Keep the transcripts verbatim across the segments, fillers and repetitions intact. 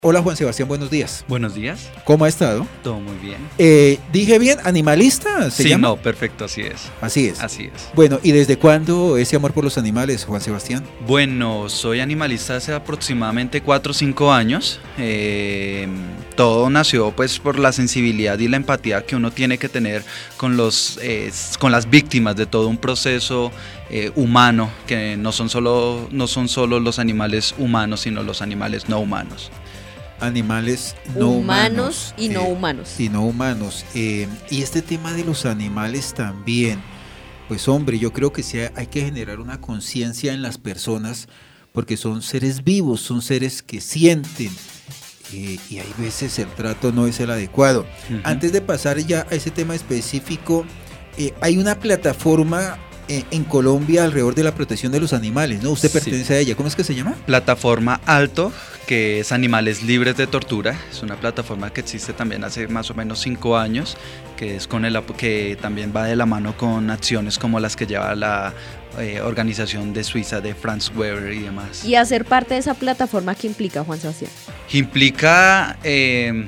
Hola Juan Sebastián, buenos días. Buenos días. ¿Cómo ha estado? Todo muy bien. Eh, ¿Dije bien? ¿Animalista se sí, llama? no, perfecto, así es. Así es. Así es. Bueno, ¿y desde cuándo ese amor por los animales, Juan Sebastián? Bueno, soy animalista hace aproximadamente cuatro o cinco años. Eh, todo nació pues por la sensibilidad y la empatía que uno tiene que tener con, los, eh, con las víctimas de todo un proceso eh, humano, que no son, solo, no son solo los animales humanos, sino los animales no humanos. Animales no humanos humanos. y no eh, humanos. Y no humanos. Eh, y este tema de los animales también, pues hombre, yo creo que sí hay que generar una conciencia en las personas, porque son seres vivos, son seres que sienten, eh, y hay veces el trato no es el adecuado. Uh-huh. Antes de pasar ya a ese tema específico, eh, hay una plataforma eh, en Colombia alrededor de la protección de los animales, ¿no? Usted pertenece sí. a ella, ¿cómo es que se llama? Plataforma Alto, que es Animales Libres de Tortura. Es una plataforma que existe también hace más o menos cinco años, que es con el que también va de la mano con acciones como las que lleva la eh, organización de Suiza de Franz Weber y demás. ¿Y hacer parte de esa plataforma qué implica, Juan Sebastián? Implica eh,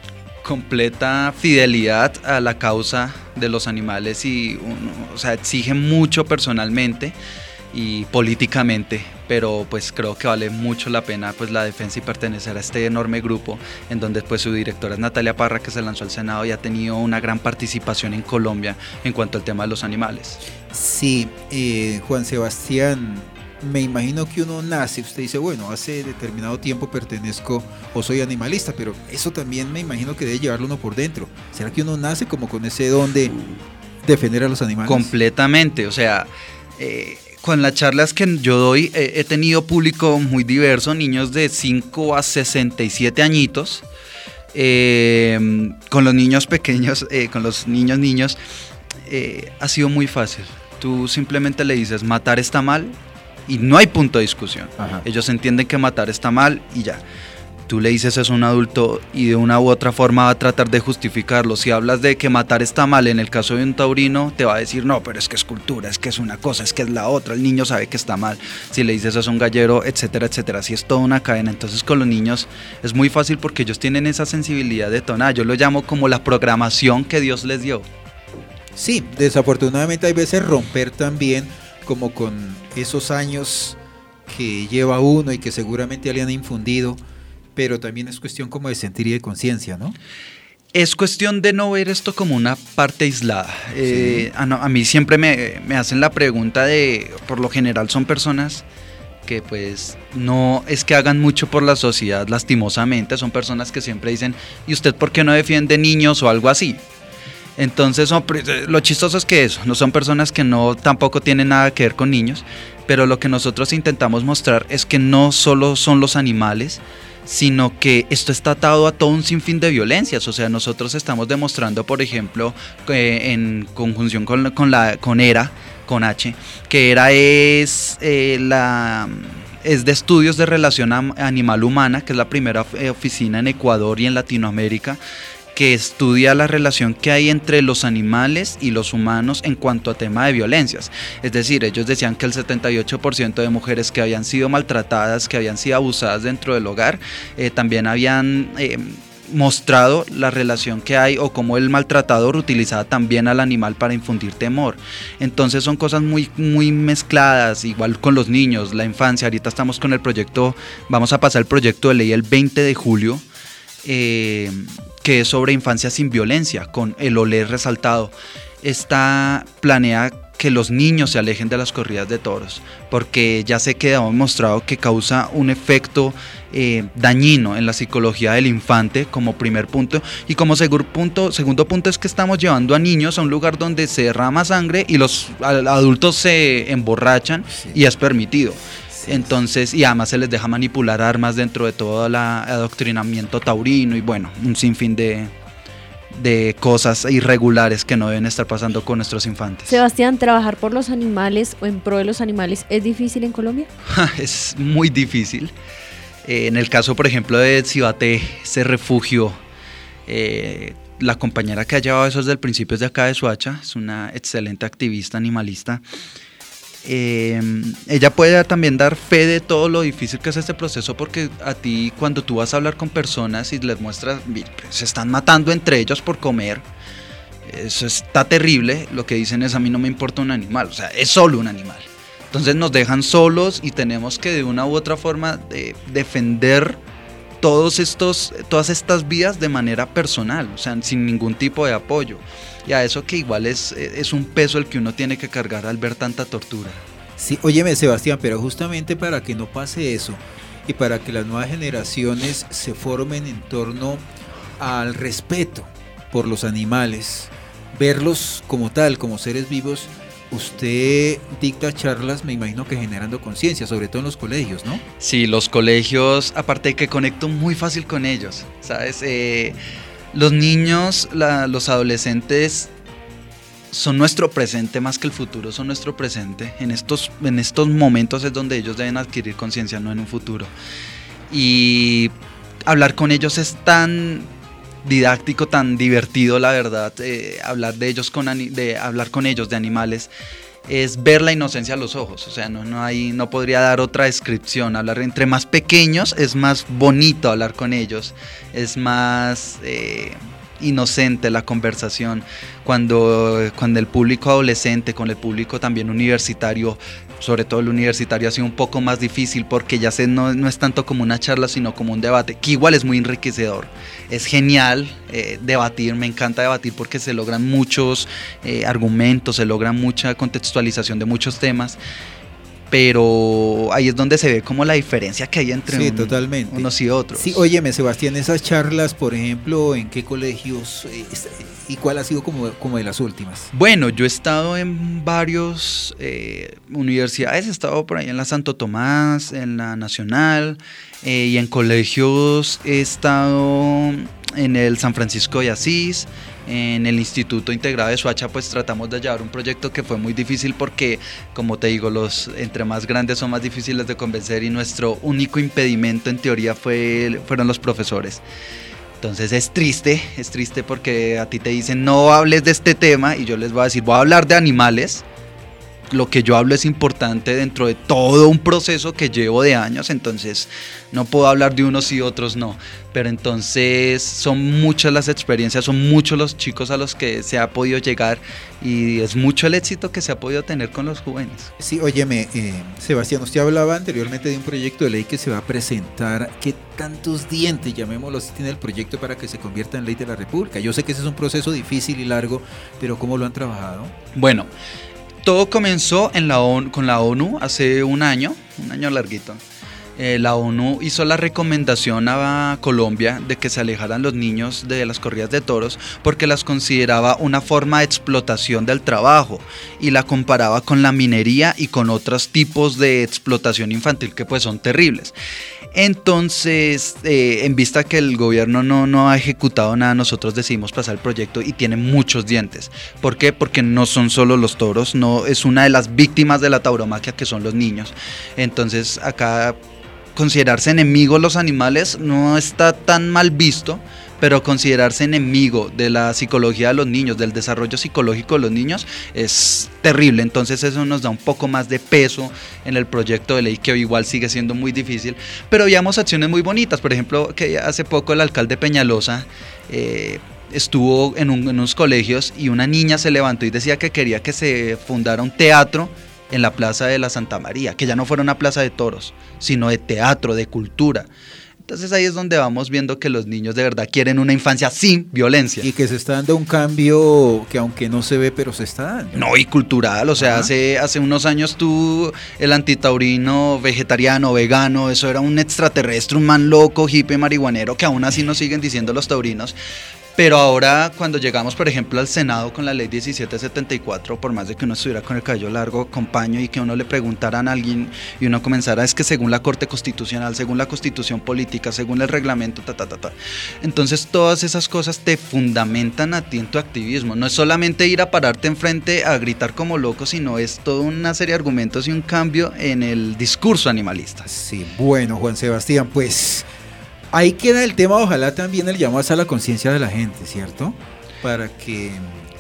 completa fidelidad a la causa de los animales y uno, o sea, exige mucho personalmente y políticamente, pero pues creo que vale mucho la pena pues la defensa y pertenecer a este enorme grupo en donde pues su directora es Natalia Parra, que se lanzó al Senado y ha tenido una gran participación en Colombia en cuanto al tema de los animales. Sí, eh, Juan Sebastián, me imagino que uno nace, usted dice, bueno, hace determinado tiempo pertenezco o soy animalista, pero eso también me imagino que debe llevarlo uno por dentro. ¿Será que uno nace como con ese don de defender a los animales? Completamente, o sea, eh, con las charlas que yo doy eh, he tenido público muy diverso, niños de cinco a sesenta y siete añitos, eh, con los niños pequeños, eh, con los niños niños, eh, ha sido muy fácil. Tú simplemente le dices, matar está mal, y no hay punto de discusión. Ajá. Ellos entienden que matar está mal y ya. Tú le dices eso a un adulto y de una u otra forma va a tratar de justificarlo. Si hablas de que matar está mal, en el caso de un taurino, te va a decir, no, pero es que es cultura, es que es una cosa, es que es la otra, el niño sabe que está mal. Si le dices eso a un gallero, etcétera, etcétera, así es toda una cadena. Entonces con los niños es muy fácil porque ellos tienen esa sensibilidad detonada. Yo lo llamo como la programación que Dios les dio. Sí, desafortunadamente hay veces romper también como con esos años que lleva uno y que seguramente le han infundido, pero también es cuestión como de sentir y de conciencia, ¿no? Es cuestión de no ver esto como una parte aislada. Sí. Eh, a, no, a mí siempre me, me hacen la pregunta de, por lo general son personas que pues no es que hagan mucho por la sociedad, lastimosamente, son personas que siempre dicen, ¿y usted por qué no defiende niños o algo así? Entonces, lo chistoso es que eso, no son personas que no tampoco tienen nada que ver con niños, pero lo que nosotros intentamos mostrar es que no solo son los animales, sino que esto está atado a todo un sinfín de violencias. O sea, nosotros estamos demostrando, por ejemplo, eh, en conjunción con, con, la, con ERA, con H, que ERA es eh, la... es de estudios de relación animal-humana, que es la primera oficina en Ecuador y en Latinoamérica, que estudia la relación que hay entre los animales y los humanos en cuanto a tema de violencias. Es decir, ellos decían que el setenta y ocho por ciento de mujeres que habían sido maltratadas, que habían sido abusadas dentro del hogar, eh, también habían eh, mostrado la relación que hay o cómo el maltratador utilizaba también al animal para infundir temor. Entonces son cosas muy, muy mezcladas, igual con los niños, la infancia. Ahorita estamos con el proyecto, vamos a pasar el proyecto de ley el veinte de julio, eh, que es sobre infancia sin violencia, con el O L E resaltado. Está planea que los niños se alejen de las corridas de toros, porque ya se quedó demostrado que causa un efecto eh, dañino en la psicología del infante, como primer punto, y como segundo punto, segundo punto es que estamos llevando a niños a un lugar donde se derrama sangre y los adultos se emborrachan, sí. Y es permitido. Entonces, y además se les deja manipular armas dentro de todo el adoctrinamiento taurino y bueno, un sinfín de, de cosas irregulares que no deben estar pasando con nuestros infantes. Sebastián, ¿trabajar por los animales o en pro de los animales es difícil en Colombia? Es muy difícil. Eh, en el caso, por ejemplo, de Cibaté, ese refugio, eh, la compañera que ha llevado eso desde el principio es de acá de Soacha, es una excelente activista animalista. Eh, ella puede también dar fe de todo lo difícil que es este proceso, porque a ti cuando tú vas a hablar con personas y les muestras, se están matando entre ellos por comer, eso está terrible, lo que dicen es: a mí no me importa un animal, o sea, es solo un animal. Entonces nos dejan solos y tenemos que de una u otra forma de defender todos estos, todas estas vidas de manera personal, o sea, sin ningún tipo de apoyo. Y a eso que igual es, es un peso el que uno tiene que cargar al ver tanta tortura. Sí, óyeme, Sebastián, pero justamente para que no pase eso y para que las nuevas generaciones se formen en torno al respeto por los animales, verlos como tal, como seres vivos, usted dicta charlas, me imagino que generando conciencia, sobre todo en los colegios, ¿no? Sí, los colegios, aparte de que conecto muy fácil con ellos, ¿sabes? Eh, los niños, la, los adolescentes son nuestro presente más que el futuro, son nuestro presente. En estos, en estos momentos es donde ellos deben adquirir conciencia, no en un futuro. Y hablar con ellos es tan didáctico, tan divertido, la verdad. Eh, hablar de ellos con de hablar con ellos de animales es ver la inocencia a los ojos. O sea, no, no hay, no podría dar otra descripción. Hablar entre más pequeños es más bonito hablar con ellos, es más eh, inocente la conversación. Cuando, cuando el público adolescente, con el público también universitario, sobre todo el universitario, ha sido un poco más difícil, porque ya sé, no, no es tanto como una charla, sino como un debate, que igual es muy enriquecedor. Es genial eh, debatir, me encanta debatir porque se logran muchos eh, argumentos, se logra mucha contextualización de muchos temas, pero ahí es donde se ve como la diferencia que hay entre sí, un, totalmente. unos y otros. Sí, óyeme, Sebastián, esas charlas, por ejemplo, ¿en qué colegios eh, y cuál ha sido como, como de las últimas? Bueno, yo he estado en varios eh, universidades, he estado por ahí en la Santo Tomás, en la Nacional, eh, y en colegios he estado en el San Francisco de Asís, en el Instituto Integrado de Soacha. Pues tratamos de llevar un proyecto que fue muy difícil porque, como te digo, los entre más grandes son más difíciles de convencer, y nuestro único impedimento en teoría fue, fueron los profesores. Entonces es triste, es triste porque a ti te dicen no hables de este tema y yo les voy a decir voy a hablar de animales. Lo que yo hablo es importante dentro de todo un proceso que llevo de años, entonces no puedo hablar de unos y otros no, pero entonces son muchas las experiencias, son muchos los chicos a los que se ha podido llegar, y es mucho el éxito que se ha podido tener con los jóvenes. Sí, óyeme, eh, Sebastián, usted hablaba anteriormente de un proyecto de ley que se va a presentar. ¿Qué tantos dientes, llamémoslo así, tiene el proyecto para que se convierta en ley de la República? Yo sé que ese es un proceso difícil y largo, pero ¿cómo lo han trabajado? Bueno, todo comenzó en la ONU, con la ONU hace un año, un año larguito. Eh, la ONU hizo la recomendación a Colombia de que se alejaran los niños de las corridas de toros porque las consideraba una forma de explotación del trabajo, y la comparaba con la minería y con otros tipos de explotación infantil que pues son terribles. Entonces, eh, en vista que el gobierno no, no ha ejecutado nada, nosotros decidimos pasar el proyecto, y tiene muchos dientes. ¿Por qué? Porque no son solo los toros, no es una de las víctimas de la tauromaquia, que son los niños. Entonces, acá considerarse enemigos los animales no está tan mal visto, pero considerarse enemigo de la psicología de los niños, del desarrollo psicológico de los niños, es terrible. Entonces eso nos da un poco más de peso en el proyecto de ley, que igual sigue siendo muy difícil, pero veíamos acciones muy bonitas. Por ejemplo, que hace poco el alcalde Peñalosa eh, estuvo en, un, en unos colegios, y una niña se levantó y decía que quería que se fundara un teatro en la Plaza de la Santa María, que ya no fuera una plaza de toros, sino de teatro, de cultura. Entonces ahí es donde vamos viendo que los niños de verdad quieren una infancia sin violencia. Y que se está dando un cambio que aunque no se ve, pero se está dando. No, y cultural, o sea, hace, hace unos años tú, el antitaurino, vegetariano, vegano, eso era un extraterrestre, un man loco, hippie, marihuanero, que aún así nos siguen diciendo los taurinos. Pero ahora, cuando llegamos, por ejemplo, al Senado con la ley diecisiete setenta y cuatro, por más de que uno estuviera con el cabello largo, con paño, y que uno le preguntaran a alguien y uno comenzara, es que según la Corte Constitucional, según la Constitución Política, según el reglamento, ta, ta, ta, ta. Entonces, todas esas cosas te fundamentan a ti en tu activismo. No es solamente ir a pararte enfrente a gritar como loco, sino es toda una serie de argumentos y un cambio en el discurso animalista. Sí, bueno, Juan Sebastián, pues ahí queda el tema. Ojalá también el llamado a la conciencia de la gente, ¿cierto? Para que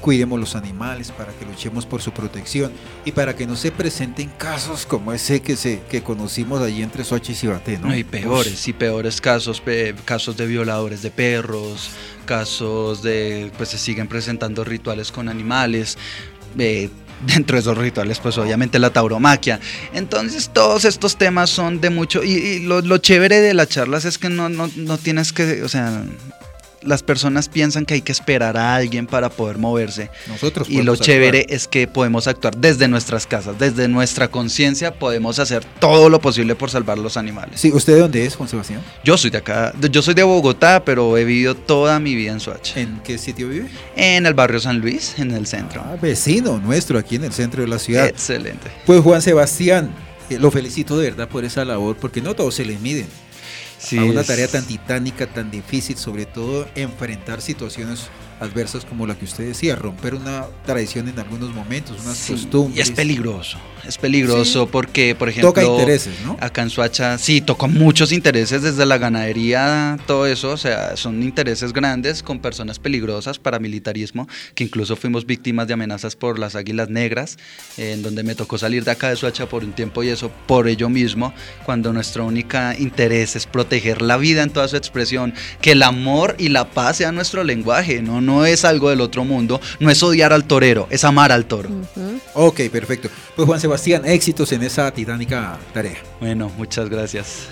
cuidemos los animales, para que luchemos por su protección y para que no se presenten casos como ese que se que conocimos allí entre Soacha y Cibaté, ¿no? No, y peores, y peores casos, pe- casos de violadores de perros, casos de, pues se siguen presentando rituales con animales, eh, dentro de esos rituales, pues obviamente la tauromaquia. Entonces todos estos temas son de mucho, y, y lo, lo chévere de las charlas es que no, no, no tienes que, o sea, las personas piensan que hay que esperar a alguien para poder moverse. Nosotros y lo podemos chévere actuar. es que podemos actuar desde nuestras casas, desde nuestra conciencia podemos hacer todo lo posible por salvar los animales. Sí, ¿usted de dónde es, Juan Sebastián? Yo soy de acá, yo soy de Bogotá, pero he vivido toda mi vida en Soacha. ¿En qué sitio vive? En el barrio San Luis, en el centro. Ah, vecino nuestro, aquí en el centro de la ciudad. Excelente. Pues Juan Sebastián, eh, lo felicito de verdad por esa labor, porque no todos se les miden. Sí, a una es- tarea tan titánica, tan difícil, sobre todo enfrentar situaciones adversas como la que usted decía, romper una tradición en algunos momentos, unas Sí, costumbres. y es peligroso, es peligroso Sí. porque, por ejemplo, Toca intereses, ¿no? acá en Soacha, sí, tocó muchos intereses desde la ganadería, todo eso, o sea, son intereses grandes con personas peligrosas, paramilitarismo, que incluso fuimos víctimas de amenazas por las águilas negras, eh, en donde me tocó salir de acá de Soacha por un tiempo y eso por ello mismo, cuando nuestro único interés es proteger la vida en toda su expresión, que el amor y la paz sean nuestro lenguaje, no, no es algo del otro mundo, no es odiar al torero, es amar al toro. Ujú. Ok, perfecto. Pues Juan Sebastián, éxitos en esa titánica tarea. Bueno, muchas gracias.